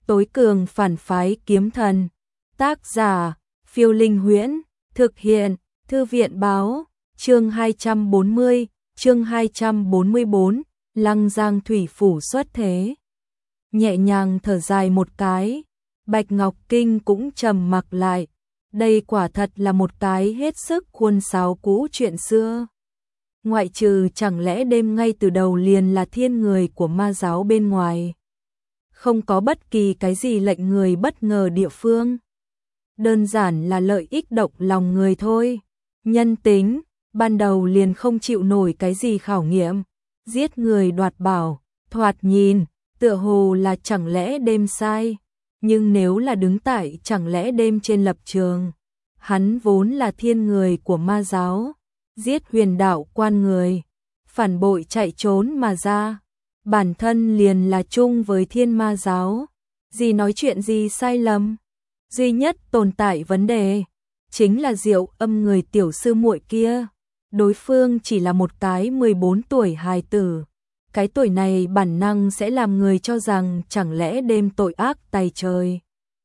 tối cường phản phái kiếm thần. Tác giả, Phiêu Linh Huyễn, thực hiện, Thư viện báo, chương 240, chương 244, Lăng Giang thủy phủ xuất thế. Nhẹ nhàng thở dài một cái, Bạch Ngọc Kinh cũng trầm mặc lại. Đây quả thật là một cái hết sức khuôn sáo cũ chuyện xưa. Ngoại trừ chẳng lẽ đêm ngay từ đầu liền là thiên người của ma giáo bên ngoài. Không có bất kỳ cái gì lệnh người bất ngờ địa phương. Đơn giản là lợi ích động lòng người thôi. Nhân tính, ban đầu liền không chịu nổi cái gì khảo nghiệm. Giết người đoạt bảo, thoạt nhìn, tựa hồ là chẳng lẽ đêm sai. Nhưng nếu là đứng tại chẳng lẽ đêm trên lập trường. Hắn vốn là thiên người của ma giáo. Giết huyền đạo quan người. Phản bội chạy trốn mà ra. Bản thân liền là chung với thiên ma giáo. Gì nói chuyện gì sai lầm. Duy nhất tồn tại vấn đề. Chính là Diệu Âm người tiểu sư muội kia. Đối phương chỉ là một cái 14 tuổi hài tử. Cái tuổi này bản năng sẽ làm người cho rằng chẳng lẽ đêm tội ác tày trời.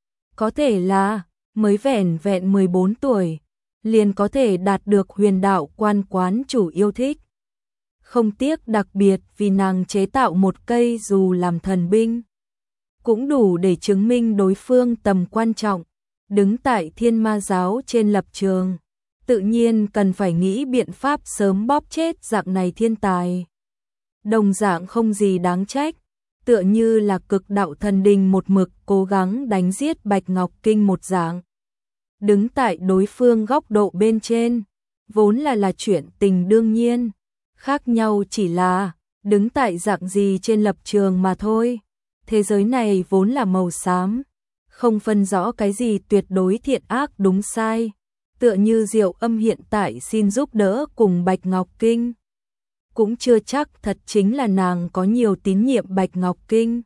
Có thể là mới vẻn vẹn 14 tuổi. Liền có thể đạt được huyền đạo quan quán chủ yêu thích. Không tiếc đặc biệt vì nàng chế tạo một cây dù làm thần binh. Cũng đủ để chứng minh đối phương tầm quan trọng. Đứng tại thiên ma giáo trên lập trường. Tự nhiên cần phải nghĩ biện pháp sớm bóp chết dạng này thiên tài. Đồng dạng không gì đáng trách. Tựa như là cực đạo thần đình một mực cố gắng đánh giết Bạch Ngọc Kinh một dạng. Đứng tại đối phương góc độ bên trên. Vốn là chuyện tình đương nhiên. Khác nhau chỉ là đứng tại dạng gì trên lập trường mà thôi. Thế giới này vốn là màu xám. Không phân rõ cái gì tuyệt đối thiện ác đúng sai. Tựa như Diệu Âm hiện tại xin giúp đỡ cùng Bạch Ngọc Kinh. Cũng chưa chắc thật chính là nàng có nhiều tín nhiệm Bạch Ngọc Kinh.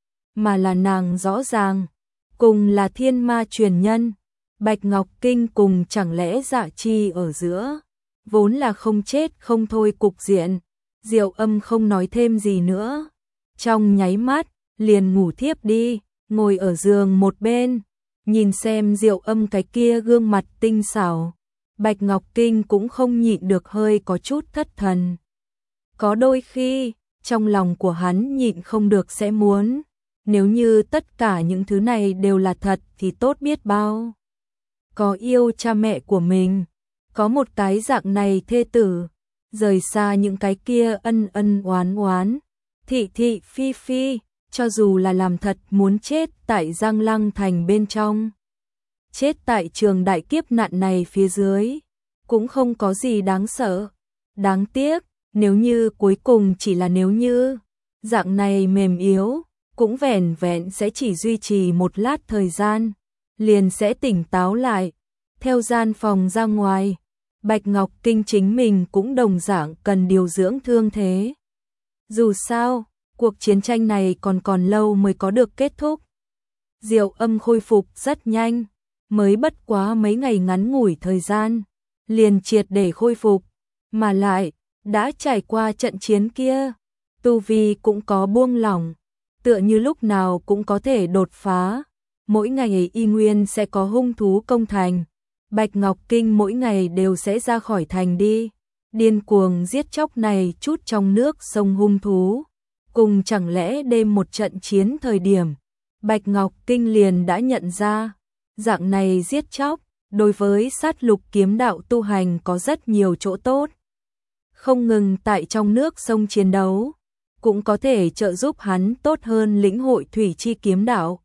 Mà là nàng rõ ràng. Cùng là thiên ma truyền nhân. Bạch Ngọc Kinh cùng chẳng lẽ Dạ Chi ở giữa. Vốn là không chết không thôi cục diện. Diệu Âm không nói thêm gì nữa. Trong nháy mắt, liền ngủ thiếp đi. Ngồi ở giường một bên. Nhìn xem Diệu Âm cái kia gương mặt tinh xảo. Bạch Ngọc Kinh cũng không nhịn được hơi có chút thất thần. Có đôi khi, trong lòng của hắn nhịn không được sẽ muốn. Nếu như tất cả những thứ này đều là thật thì tốt biết bao. Có yêu cha mẹ của mình. Có một cái dạng này thê tử. Rời xa những cái kia ân ân oán oán. Thị thị phi phi. Cho dù là làm thật muốn chết tại Giang Lăng thành bên trong. Chết tại trường đại kiếp nạn này phía dưới. Cũng không có gì đáng sợ. Đáng tiếc, nếu như cuối cùng chỉ là nếu như. Dạng này mềm yếu, cũng vẻn vẹn sẽ chỉ duy trì một lát thời gian. Liền sẽ tỉnh táo lại. Theo gian phòng ra ngoài. Bạch Ngọc Kinh chính mình cũng đồng dạng cần điều dưỡng thương thế. Dù sao, cuộc chiến tranh này còn lâu mới có được kết thúc. Diệu Âm khôi phục rất nhanh, mới bất quá mấy ngày ngắn ngủi thời gian, liền triệt để khôi phục, mà lại, đã trải qua trận chiến kia, tu vi cũng có buông lỏng, tựa như lúc nào cũng có thể đột phá, mỗi ngày y nguyên sẽ có hung thú công thành, Bạch Ngọc Kinh mỗi ngày đều sẽ ra khỏi thành đi, điên cuồng giết chóc này chút trong nước sông hung thú. Cùng chẳng lẽ đêm một trận chiến thời điểm, Bạch Ngọc Kinh liền đã nhận ra, dạng này giết chóc, đối với sát lục kiếm đạo tu hành có rất nhiều chỗ tốt. Không ngừng tại trong nước sông chiến đấu, cũng có thể trợ giúp hắn tốt hơn lĩnh hội thủy chi kiếm đạo.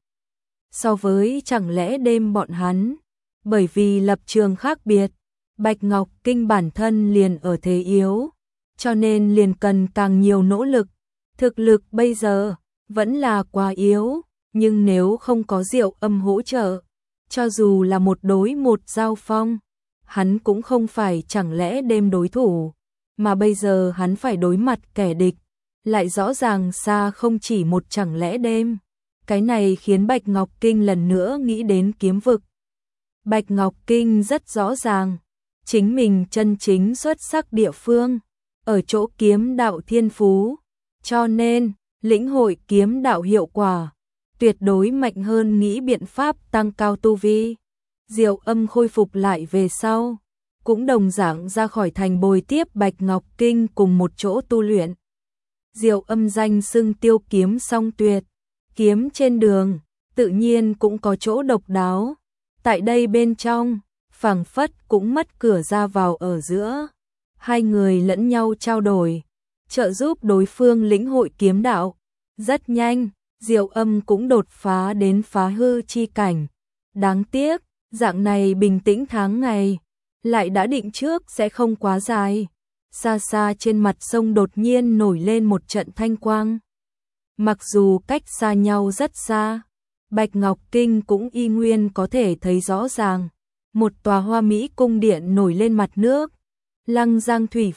So với chẳng lẽ đêm bọn hắn, bởi vì lập trường khác biệt, Bạch Ngọc Kinh bản thân liền ở thế yếu, cho nên liền cần càng nhiều nỗ lực. Thực lực bây giờ vẫn là quá yếu, nhưng nếu không có Diệu Âm hỗ trợ, cho dù là một đối một giao phong, hắn cũng không phải chẳng lẽ đêm đối thủ, mà bây giờ hắn phải đối mặt kẻ địch, lại rõ ràng xa không chỉ một chẳng lẽ đêm. Cái này khiến Bạch Ngọc Kinh lần nữa nghĩ đến kiếm vực. Bạch Ngọc Kinh rất rõ ràng, chính mình chân chính xuất sắc địa phương, ở chỗ kiếm đạo thiên phú. Cho nên, lĩnh hội kiếm đạo hiệu quả, tuyệt đối mạnh hơn nghĩ biện pháp tăng cao tu vi. Diệu Âm khôi phục lại về sau, cũng đồng dạng ra khỏi thành bồi tiếp Bạch Ngọc Kinh cùng một chỗ tu luyện. Diệu Âm danh xưng tiêu kiếm song tuyệt, kiếm trên đường, tự nhiên cũng có chỗ độc đáo. Tại đây bên trong, phảng phất cũng mất cửa ra vào ở giữa. Hai người lẫn nhau trao đổi, trợ giúp đối phương lĩnh hội kiếm đạo. Rất nhanh, Diệu Âm cũng đột phá đến phá hư chi cảnh. Đáng tiếc, dạng này bình tĩnh tháng ngày, lại đã định trước sẽ không quá dài. Xa xa trên mặt sông đột nhiên nổi lên một trận thanh quang. Mặc dù cách xa nhau rất xa, Bạch Ngọc Kinh cũng y nguyên có thể thấy rõ ràng. Một tòa hoa mỹ cung điện nổi lên mặt nước. Lăng Giang thủy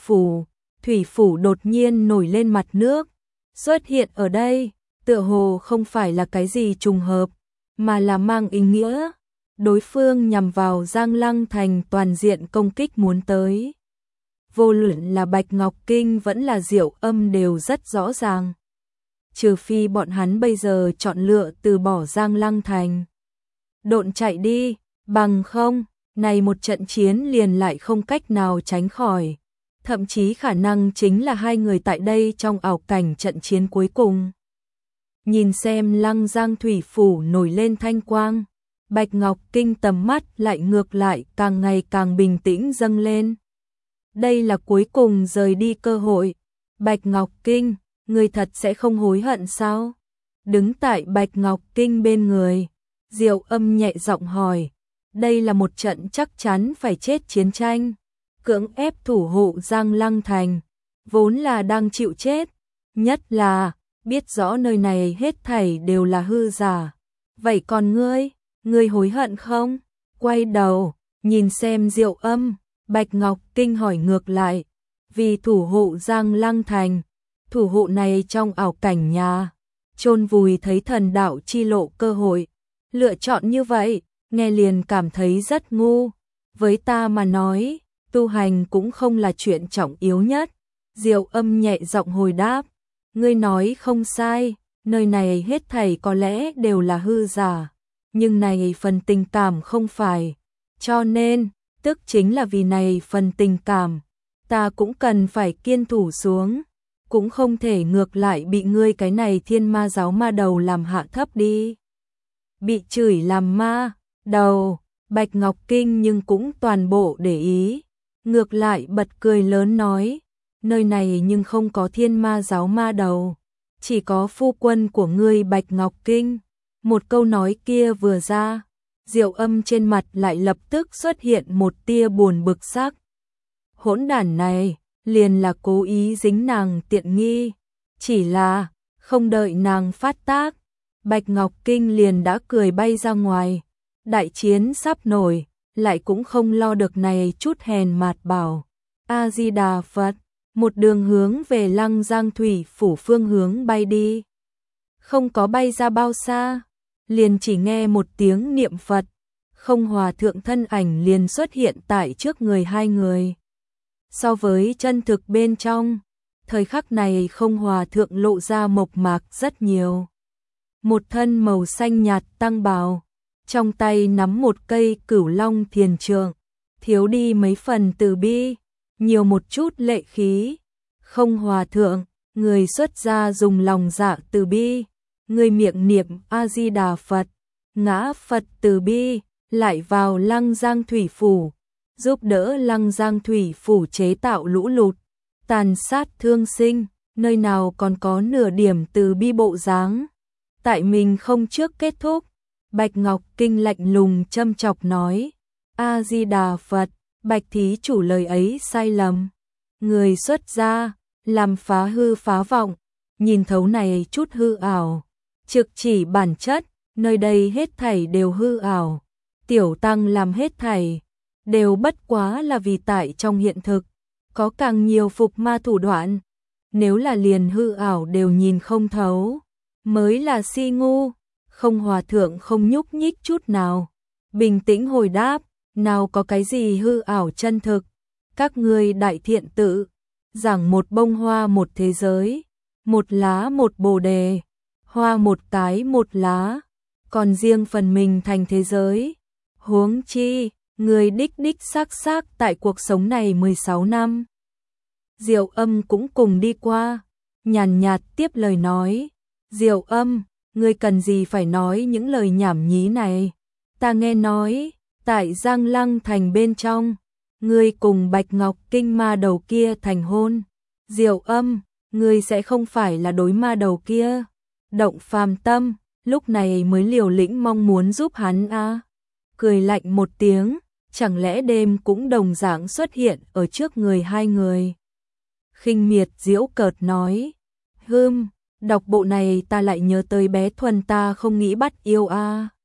phủ đột nhiên nổi lên mặt nước. Xuất hiện ở đây, tựa hồ không phải là cái gì trùng hợp, mà là mang ý nghĩa. Đối phương nhằm vào Giang Lăng thành toàn diện công kích muốn tới. Vô luận là Bạch Ngọc Kinh vẫn là Diệu Âm đều rất rõ ràng. Trừ phi bọn hắn bây giờ chọn lựa từ bỏ Giang Lăng thành, độn chạy đi, bằng không, này một trận chiến liền lại không cách nào tránh khỏi. Thậm chí khả năng chính là hai người tại đây trong ảo cảnh trận chiến cuối cùng. Nhìn xem Lăng Giang thủy phủ nổi lên thanh quang, Bạch Ngọc Kinh tầm mắt lại ngược lại càng ngày càng bình tĩnh dâng lên. Đây là cuối cùng rời đi cơ hội. Bạch Ngọc Kinh, người thật sẽ không hối hận sao? Đứng tại Bạch Ngọc Kinh bên người, Diệu Âm nhẹ giọng hỏi. Đây là một trận chắc chắn phải chết chiến tranh. Cưỡng ép thủ hộ Giang Lăng thành, vốn là đang chịu chết. Nhất là, biết rõ nơi này hết thảy đều là hư giả. Vậy còn ngươi hối hận không? Quay đầu, nhìn xem Diệu Âm, Bạch Ngọc Kinh hỏi ngược lại. Vì thủ hộ Giang Lăng thành, thủ hộ này trong ảo cảnh nhà, chôn vùi thấy thần đạo chi lộ cơ hội. Lựa chọn như vậy, nghe liền cảm thấy rất ngu. Với ta mà nói, tu hành cũng không là chuyện trọng yếu nhất. Diệu Âm nhẹ giọng hồi đáp. Ngươi nói không sai, nơi này hết thảy có lẽ đều là hư giả. Nhưng này phần tình cảm không phải. Cho nên, tức chính là vì này phần tình cảm, ta cũng cần phải kiên thủ xuống. Cũng không thể ngược lại bị ngươi cái này thiên ma giáo ma đầu làm hạ thấp đi. Bị chửi làm ma đầu, Bạch Ngọc Kinh nhưng cũng toàn bộ để ý. Ngược lại bật cười lớn nói, nơi này nhưng không có thiên ma giáo ma đầu, chỉ có phu quân của ngươi Bạch Ngọc Kinh. Một câu nói kia vừa ra, Diệu Âm trên mặt lại lập tức xuất hiện một tia buồn bực sắc. Hỗn đản này, liền là cố ý dính nàng tiện nghi, chỉ là không đợi nàng phát tác, Bạch Ngọc Kinh liền đã cười bay ra ngoài. Đại chiến sắp nổi, lại cũng không lo được này chút hèn mạt bảo. A Di Đà Phật, một đường hướng về Lăng Giang thủy phủ phương hướng bay đi. Không có bay ra bao xa, liền chỉ nghe một tiếng niệm Phật, Không Hòa thượng thân ảnh liền xuất hiện tại trước người hai người. So với chân thực bên trong, thời khắc này Không Hòa thượng lộ ra mộc mạc rất nhiều. Một thân màu xanh nhạt tăng bào, trong tay nắm một cây Cửu Long thiền trượng, thiếu đi mấy phần từ bi, nhiều một chút lệ khí. Không Hòa thượng, người xuất gia dùng lòng dạ từ bi, người miệng niệm A Di Đà Phật, ngã Phật từ bi, lại vào Lăng Giang thủy phủ, giúp đỡ Lăng Giang thủy phủ chế tạo lũ lụt, tàn sát thương sinh, nơi nào còn có nửa điểm từ bi bộ dáng. Tại mình không trước kết thúc, Bạch Ngọc Kinh lạnh lùng châm chọc nói, A Di Đà Phật, Bạch thí chủ lời ấy sai lầm. Người xuất gia, làm phá hư phá vọng, nhìn thấu này chút hư ảo, trực chỉ bản chất, nơi đây hết thảy đều hư ảo. Tiểu tăng làm hết thảy, đều bất quá là vì tại trong hiện thực, có càng nhiều phục ma thủ đoạn. Nếu là liền hư ảo đều nhìn không thấu, mới là si ngu. Không Hòa thượng không nhúc nhích chút nào, bình tĩnh hồi đáp, nào có cái gì hư ảo chân thực. Các ngươi đại thiện tự, giảng một bông hoa một thế giới, một lá một bồ đề, hoa một cái một lá, còn riêng phần mình thành thế giới. Huống chi, người đích đích xác xác tại cuộc sống này 16 năm. Diệu Âm cũng cùng đi qua, nhàn nhạt tiếp lời nói, Diệu Âm, ngươi cần gì phải nói những lời nhảm nhí này, ta nghe nói, tại Giang Lăng thành bên trong, ngươi cùng Bạch Ngọc Kinh ma đầu kia thành hôn. Diệu Âm, ngươi sẽ không phải là đối ma đầu kia. Động Phàm tâm, lúc này mới liều lĩnh mong muốn giúp hắn a. Cười lạnh một tiếng, chẳng lẽ đêm cũng đồng dạng xuất hiện ở trước người hai người. Khinh miệt giễu cợt nói, đọc bộ này ta lại nhớ tới bé Thuần ta không nghĩ bắt yêu a.